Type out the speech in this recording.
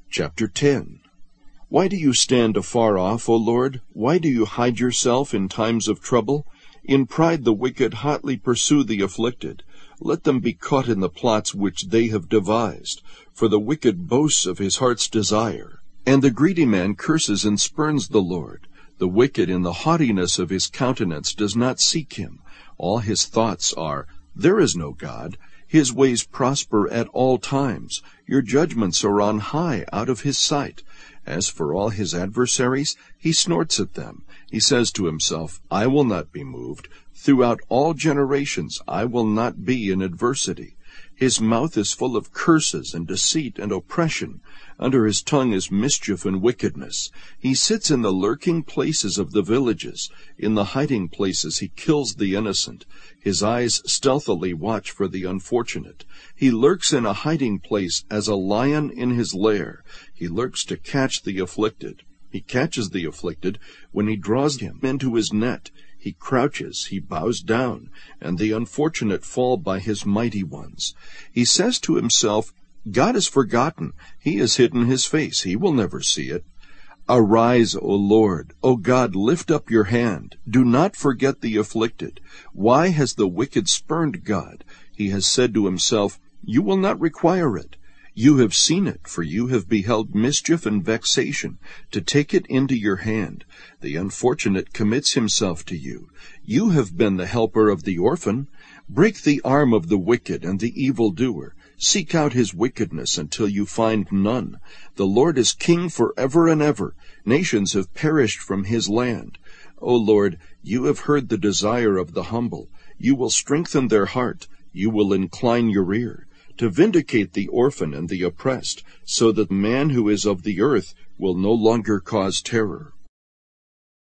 Chapter 10. Why do you stand afar off, O Lord? Why do you hide yourself in times of trouble? In pride the wicked hotly pursue the afflicted. Let them be caught in the plots which they have devised. For the wicked boasts of his heart's desire, and the greedy man curses and spurns the Lord. The wicked in the haughtiness of his countenance does not seek him. All his thoughts are, "There is no God." His ways prosper at all times. Your judgments are on high out of his sight. As for all his adversaries, he snorts at them. He says to himself, "I will not be moved. Throughout all generations I will not be in adversity." His mouth is full of curses and deceit and oppression. Under his tongue is mischief and wickedness. He sits in the lurking places of the villages. In the hiding places he kills the innocent. His eyes stealthily watch for the unfortunate. He lurks in a hiding place as a lion in his lair. He lurks to catch the afflicted. He catches the afflicted when he draws him into his net. He crouches, he bows down, and the unfortunate fall by his mighty ones. He says to himself, "God is forgotten. He has hidden his face. He will never see it." Arise, O Lord. O God, lift up your hand. Do not forget the afflicted. Why has the wicked spurned God? He has said to himself, "You will not require it." You have seen it, for you have beheld mischief and vexation, to take it into your hand. The unfortunate commits himself to you. You have been the helper of the orphan. Break the arm of the wicked and the evildoer. Seek out his wickedness until you find none. The Lord is king forever and ever. Nations have perished from his land. O Lord, you have heard the desire of the humble. You will strengthen their heart. You will incline your ear to vindicate the orphan and the oppressed, so that man who is of the earth will no longer cause terror.